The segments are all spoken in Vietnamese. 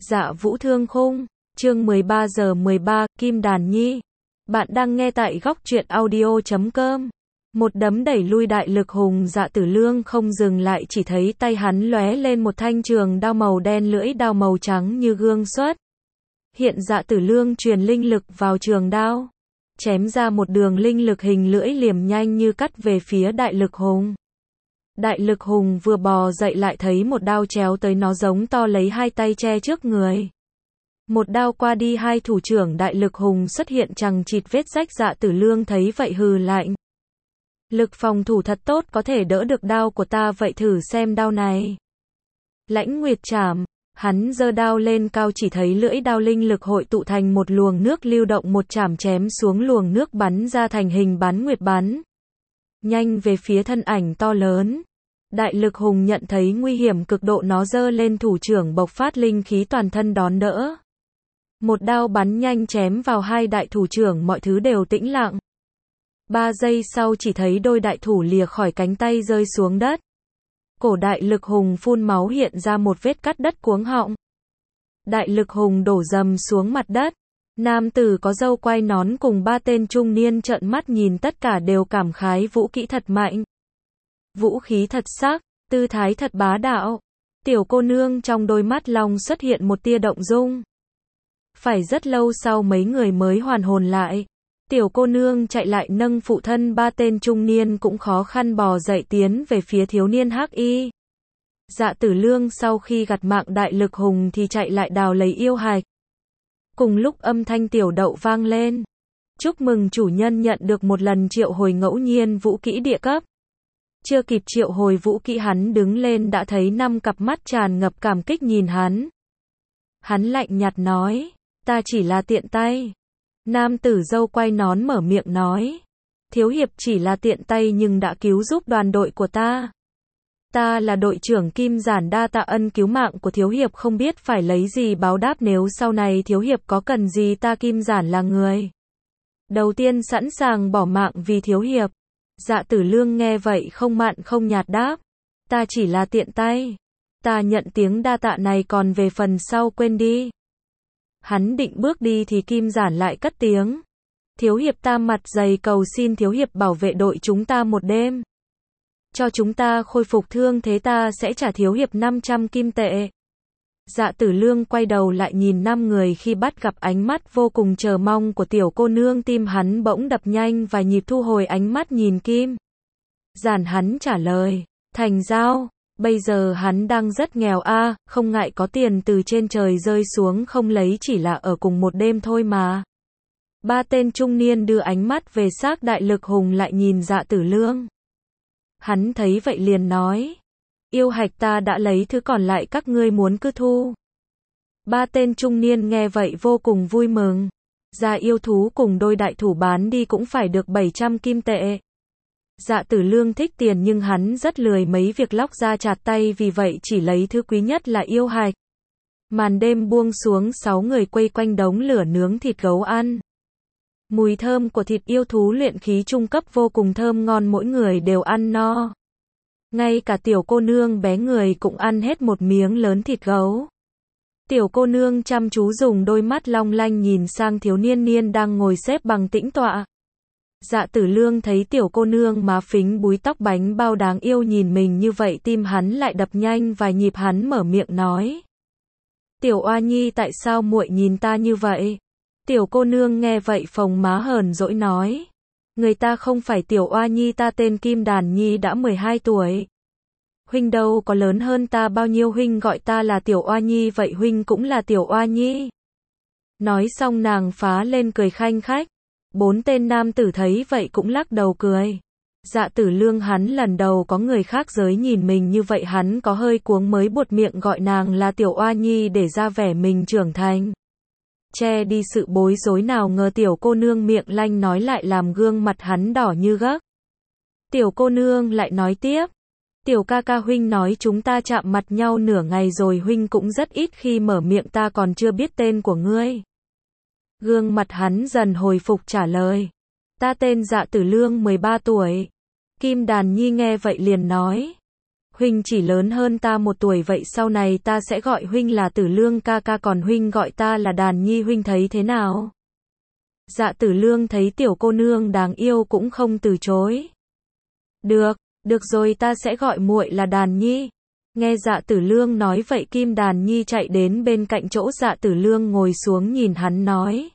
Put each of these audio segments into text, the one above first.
Dạ Vũ Thương Khung, chương 13 giờ 13, Kim Đàn Nhi. Bạn đang nghe tại góc truyện audio.com. Một đấm đẩy lui đại lực hùng Dạ Tử Lương không dừng lại, chỉ thấy tay hắn lóe lên một thanh trường đao màu đen, lưỡi đao màu trắng như gương xuất. Hiện Dạ Tử Lương truyền linh lực vào trường đao, chém ra một đường linh lực hình lưỡi liềm nhanh như cắt về phía đại lực hùng. Đại lực hùng vừa bò dậy lại thấy một đao chéo tới, nó giống to lấy hai tay che trước người. Một đao qua đi, hai thủ trưởng đại lực hùng xuất hiện chằng chịt vết rách. Dạ Tử Lương thấy vậy hừ lạnh. Lực phòng thủ thật tốt, có thể đỡ được đao của ta, vậy thử xem đao này. Lãnh Nguyệt Trảm, hắn giơ đao lên cao, chỉ thấy lưỡi đao linh lực hội tụ thành một luồng nước lưu động, một chảm chém xuống, luồng nước bắn ra thành hình bán nguyệt bắn nhanh về phía thân ảnh to lớn. Đại lực hùng nhận thấy nguy hiểm cực độ, nó giơ lên thủ trưởng bộc phát linh khí toàn thân đón đỡ. Một đao bắn nhanh chém vào hai đại thủ trưởng, mọi thứ đều tĩnh lặng. 3 giây sau chỉ thấy đôi đại thủ lìa khỏi cánh tay rơi xuống đất. Cổ đại lực hùng phun máu, hiện ra một vết cắt đất cuống họng. Đại lực hùng đổ rầm xuống mặt đất. Nam tử có râu quai nón cùng 3 tên trung niên trợn mắt nhìn, tất cả đều cảm khái vũ kỹ thật mạnh. Vũ khí thật sắc, tư thái thật bá đạo. Tiểu cô nương trong đôi mắt long xuất hiện một tia động dung. Phải rất lâu sau mấy người mới hoàn hồn lại. Tiểu cô nương chạy lại nâng phụ thân, 3 tên trung niên cũng khó khăn bò dậy tiến về phía thiếu niên hắc y. Dạ Tử Lương sau khi gặt mạng đại lực hùng thì chạy lại đào lấy yêu hạch. Cùng lúc âm thanh tiểu đậu vang lên. Chúc mừng chủ nhân nhận được một lần triệu hồi ngẫu nhiên vũ kỹ địa cấp. Chưa kịp triệu hồi vũ kỹ, hắn đứng lên đã thấy 5 cặp mắt tràn ngập cảm kích nhìn hắn. Hắn lạnh nhạt nói, ta chỉ là tiện tay. Nam tử râu quai nón mở miệng nói, thiếu hiệp chỉ là tiện tay nhưng đã cứu giúp đoàn đội của ta. Ta là đội trưởng Kim Giản, đa tạ ân cứu mạng của thiếu hiệp, không biết phải lấy gì báo đáp, nếu sau này thiếu hiệp có cần gì, ta Kim Giản là người đầu tiên sẵn sàng bỏ mạng vì thiếu hiệp. Dạ Tử Lương nghe vậy không mặn không nhạt đáp, ta chỉ là tiện tay. Ta nhận tiếng đa tạ này, còn về phần sau quên đi. Hắn định bước đi thì Kim Giản lại cất tiếng, thiếu hiệp ta mặt dày cầu xin thiếu hiệp bảo vệ đội chúng ta một đêm. Cho chúng ta khôi phục thương thế, ta sẽ trả thiếu hiệp 500 kim tệ. Dạ Tử Lương quay đầu lại nhìn 5 người, khi bắt gặp ánh mắt vô cùng chờ mong của tiểu cô nương, tim hắn bỗng đập nhanh và nhịp, thu hồi ánh mắt nhìn Kim Giản, hắn trả lời, thành giao. Bây giờ hắn đang rất nghèo không ngại có tiền từ trên trời rơi xuống không lấy, chỉ là ở cùng một đêm thôi mà. 3 tên trung niên đưa ánh mắt về xác đại lực hùng lại nhìn Dạ Tử Lương. Hắn thấy vậy liền nói, yêu hạch ta đã lấy, thứ còn lại các ngươi muốn cứ thu. 3 tên trung niên nghe vậy vô cùng vui mừng. Ra yêu thú cùng đôi đại thủ bán đi cũng phải được 700 kim tệ. Dạ Tử Lương thích tiền nhưng hắn rất lười mấy việc lóc ra chạt tay, vì vậy chỉ lấy thứ quý nhất là yêu hạch. Màn đêm buông xuống, 6 người quây quanh đống lửa nướng thịt gấu ăn. Mùi thơm của thịt yêu thú luyện khí trung cấp vô cùng thơm ngon, mỗi người đều ăn no. Ngay cả tiểu cô nương bé người cũng ăn hết một miếng lớn thịt gấu. Tiểu cô nương chăm chú dùng đôi mắt long lanh nhìn sang thiếu niên đang ngồi xếp bằng tĩnh tọa. Dạ Tử Lương thấy tiểu cô nương má phính búi tóc bánh bao đáng yêu nhìn mình như vậy, tim hắn lại đập nhanh vài nhịp, hắn mở miệng nói, tiểu oa nhi, tại sao muội nhìn ta như vậy? Tiểu cô nương nghe vậy phồng má hờn dỗi nói, người ta không phải tiểu oa nhi, ta tên Kim Đàn Nhi, đã 12 tuổi. Huynh đâu có lớn hơn ta bao nhiêu, huynh gọi ta là tiểu oa nhi, vậy huynh cũng là tiểu oa nhi. Nói xong nàng phá lên cười khanh khách. 4 tên nam tử thấy vậy cũng lắc đầu cười. Dạ Tử Lương hắn lần đầu có người khác giới nhìn mình như vậy, hắn có hơi cuống mới buột miệng gọi nàng là tiểu oa nhi để ra vẻ mình trưởng thành, che đi sự bối rối, nào ngờ tiểu cô nương miệng lanh nói lại làm gương mặt hắn đỏ như gấc. Tiểu cô nương lại nói tiếp, tiểu ca ca, huynh nói chúng ta chạm mặt nhau nửa ngày rồi, huynh cũng rất ít khi mở miệng, ta còn chưa biết tên của ngươi. Gương mặt hắn dần hồi phục trả lời, ta tên Dạ Tử Lương, 13 tuổi. Kim Đàn Nhi nghe vậy liền nói, Huynh chỉ lớn hơn ta 1 tuổi, vậy sau này ta sẽ gọi huynh là Tử Lương ca ca, còn huynh gọi ta là Đàn Nhi, huynh thấy thế nào? Dạ Tử Lương thấy tiểu cô nương đáng yêu cũng không từ chối. Được, được rồi, ta sẽ gọi muội là Đàn Nhi. Nghe Dạ Tử Lương nói vậy, Kim Đàn Nhi chạy đến bên cạnh chỗ Dạ Tử Lương ngồi xuống nhìn hắn nói.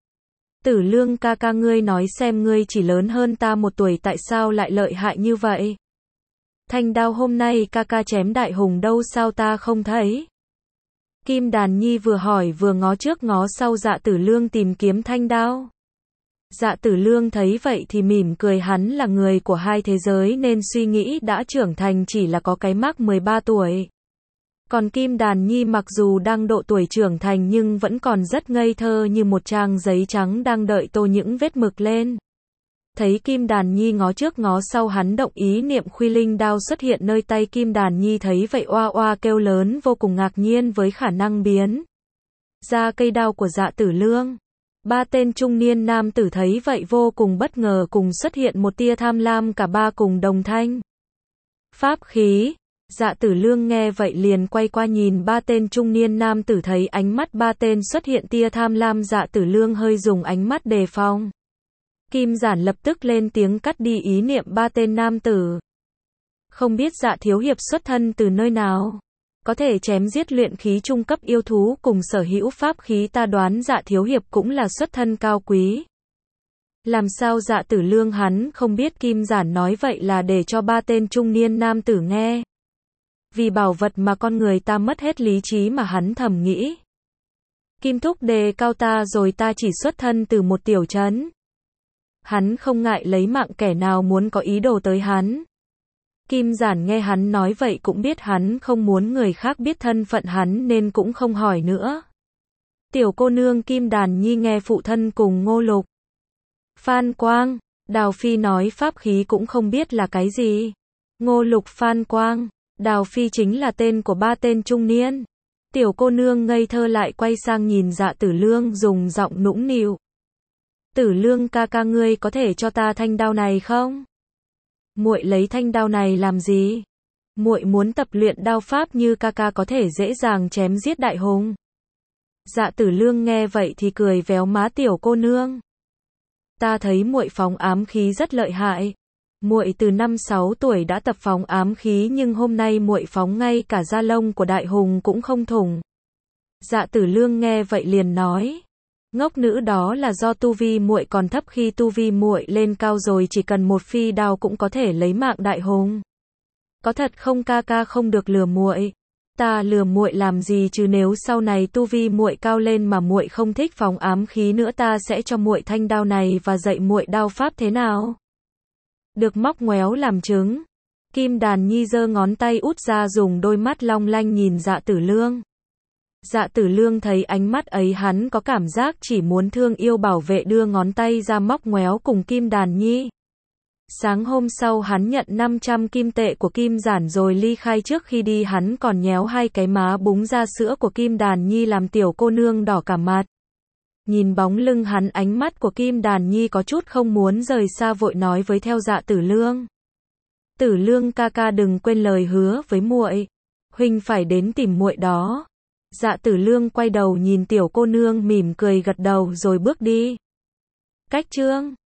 Tử Lương ca ca, ngươi nói xem, ngươi chỉ lớn hơn ta 1 tuổi, tại sao lại lợi hại như vậy? Thanh đao hôm nay ca ca chém đại hùng đâu, sao ta không thấy? Kim Đàn Nhi vừa hỏi vừa ngó trước ngó sau Dạ Tử Lương tìm kiếm thanh đao. Dạ Tử Lương thấy vậy thì mỉm cười, hắn là người của hai thế giới nên suy nghĩ đã trưởng thành, chỉ là có cái mác 13 tuổi. Còn Kim Đàn Nhi mặc dù đang độ tuổi trưởng thành nhưng vẫn còn rất ngây thơ như một trang giấy trắng đang đợi tô những vết mực lên. Thấy Kim Đàn Nhi ngó trước ngó sau, hắn động ý niệm Khuy Linh đao xuất hiện nơi tay. Kim Đàn Nhi thấy vậy oa oa kêu lớn, vô cùng ngạc nhiên với khả năng biến ra cây đao của Dạ Tử Lương. 3 tên trung niên nam tử thấy vậy vô cùng bất ngờ, cùng xuất hiện một tia tham lam, cả ba cùng đồng thanh. Pháp khí. Dạ Tử Lương nghe vậy liền quay qua nhìn 3 tên trung niên nam tử, thấy ánh mắt 3 tên xuất hiện tia tham lam, Dạ Tử Lương hơi dùng ánh mắt đề phòng. Kim Giản lập tức lên tiếng cắt đi ý niệm 3 tên nam tử. Không biết Dạ thiếu hiệp xuất thân từ nơi nào? Có thể chém giết luyện khí trung cấp yêu thú cùng sở hữu pháp khí, ta đoán Dạ thiếu hiệp cũng là xuất thân cao quý. Làm sao Dạ Tử Lương hắn không biết Kim Giản nói vậy là để cho 3 tên trung niên nam tử nghe. Vì bảo vật mà con người ta mất hết lý trí mà hắn thầm nghĩ. Kim thúc đề cao ta rồi, ta chỉ xuất thân từ một tiểu trấn. Hắn không ngại lấy mạng kẻ nào muốn có ý đồ tới hắn. Kim Giản nghe hắn nói vậy cũng biết hắn không muốn người khác biết thân phận hắn nên cũng không hỏi nữa. Tiểu cô nương Kim Đàn Nhi nghe phụ thân cùng Ngô Lục, Phan Quang, Đào Phi nói pháp khí cũng không biết là cái gì. Ngô Lục, Phan Quang, Đào Phi chính là tên của 3 tên trung niên. Tiểu cô nương ngây thơ lại quay sang nhìn Dạ Tử Lương dùng giọng nũng nịu. Tử Lương ca ca, ngươi có thể cho ta thanh đao này không? Muội lấy thanh đao này làm gì? Muội muốn tập luyện đao pháp như ca ca có thể dễ dàng chém giết đại hùng. Dạ Tử Lương nghe vậy thì cười véo má tiểu cô nương. Ta thấy muội phóng ám khí rất lợi hại. Muội từ 5-6 tuổi đã tập phóng ám khí, nhưng hôm nay muội phóng ngay cả da lông của đại hùng cũng không thủng. Dạ Tử Lương nghe vậy liền nói. Ngốc nữ, đó là do tu vi muội còn thấp, khi tu vi muội lên cao rồi chỉ cần một phi đao cũng có thể lấy mạng đại hùng. Có thật không ca ca, không được lừa muội. Ta lừa muội làm gì chứ, nếu sau này tu vi muội cao lên mà muội không thích phóng ám khí nữa, ta sẽ cho muội thanh đao này và dạy muội đao pháp thế nào? Được, móc ngoéo làm chứng. Kim Đàn Nhi giơ ngón tay út ra, dùng đôi mắt long lanh nhìn Dạ Tử Lương. Dạ Tử Lương thấy ánh mắt ấy hắn có cảm giác chỉ muốn thương yêu bảo vệ, đưa ngón tay ra móc ngoéo cùng Kim Đàn Nhi. Sáng hôm sau hắn nhận 500 kim tệ của Kim Giản rồi ly khai, trước khi đi hắn còn nhéo 2 cái má búng ra sữa của Kim Đàn Nhi làm tiểu cô nương đỏ cả mặt. Nhìn bóng lưng hắn, ánh mắt của Kim Đàn Nhi có chút không muốn rời xa, vội nói với theo Dạ Tử Lương. Tử Lương ca ca, đừng quên lời hứa với muội. Huynh phải đến tìm muội đó. Dạ Tử Lương quay đầu nhìn tiểu cô nương mỉm cười gật đầu rồi bước đi. Cách chương